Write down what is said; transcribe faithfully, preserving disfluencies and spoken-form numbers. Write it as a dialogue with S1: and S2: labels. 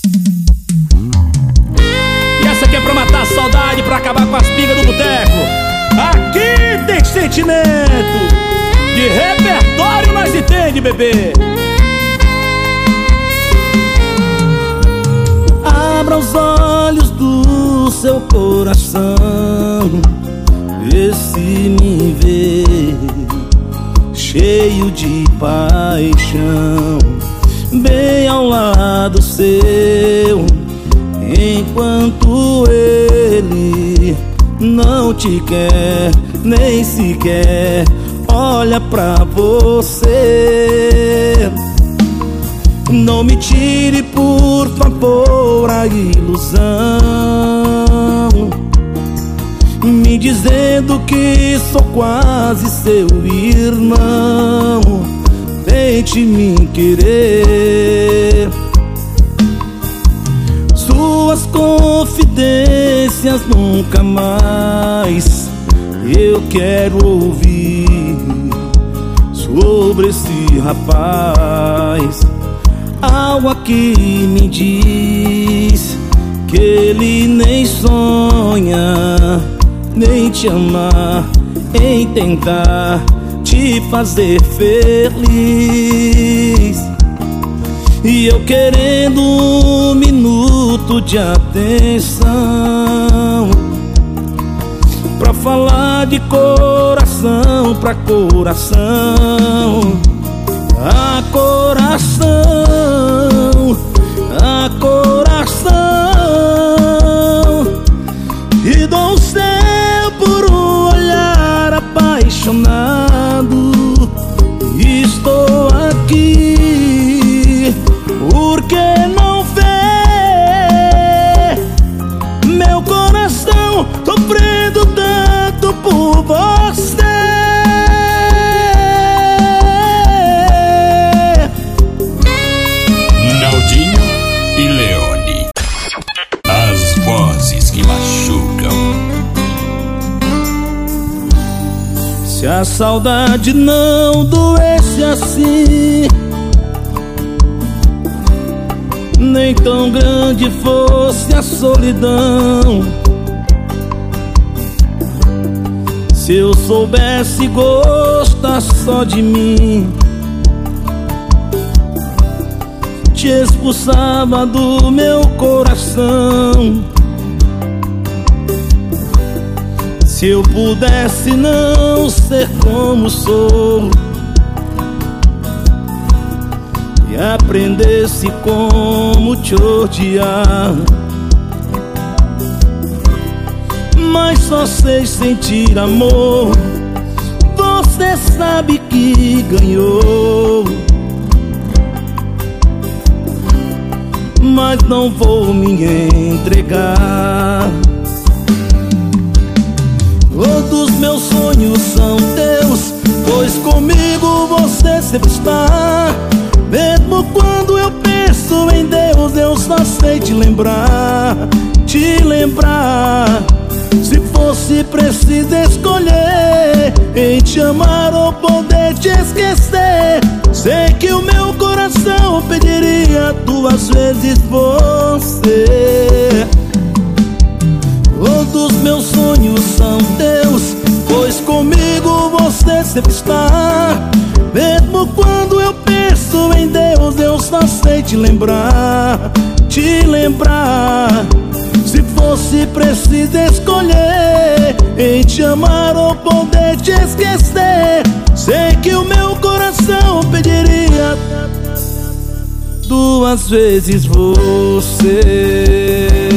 S1: E essa aqui é pra matar a saudade, pra acabar com as pingas do boteco. Aqui tem sentimento. De repertório nós entende, bebê. Abra os olhos do seu coração, vê se me vê cheio de paixão, bem ao lado seu, enquanto ele não te quer, nem sequer olha pra você. Não me tire, por favor, a ilusão, me dizendo que sou quase seu irmão. Tente me querer. Suas confidências nunca mais eu quero ouvir sobre esse rapaz. Algo aqui me diz que ele nem sonha, nem te amar, em tentar te fazer feliz. E eu querendo um minuto de atenção pra falar de coração pra coração. A coração, a coração, e dou o céu por um olhar apaixonado. Estou aqui, por que não vê meu coração sofrendo tanto por você?
S2: E Leone, as vozes que machucam.
S1: Se a saudade não doesse assim, nem tão grande fosse a solidão, se eu soubesse gostar só de mim, te expulsava do meu coração. Se eu pudesse não ser como sou e aprendesse como te odiar, mas só sei sentir amor. Você sabe que ganhou, mas não vou me entregar. Todos meus sonhos são teus, pois comigo você sempre está. Mesmo quando eu penso em Deus, eu só sei te lembrar, te lembrar. Se fosse preciso escolher em te amar ou poder te esquecer, sei que o meu coração pediria duas vezes você. Todos meus sonhos são teus, pois comigo você sempre está. Mesmo quando eu penso em Deus, eu só sei te lembrar, te lembrar. Se fosse preciso escolher em te amar ou poder te esquecer, sei que o meu coração pediria duas vezes você.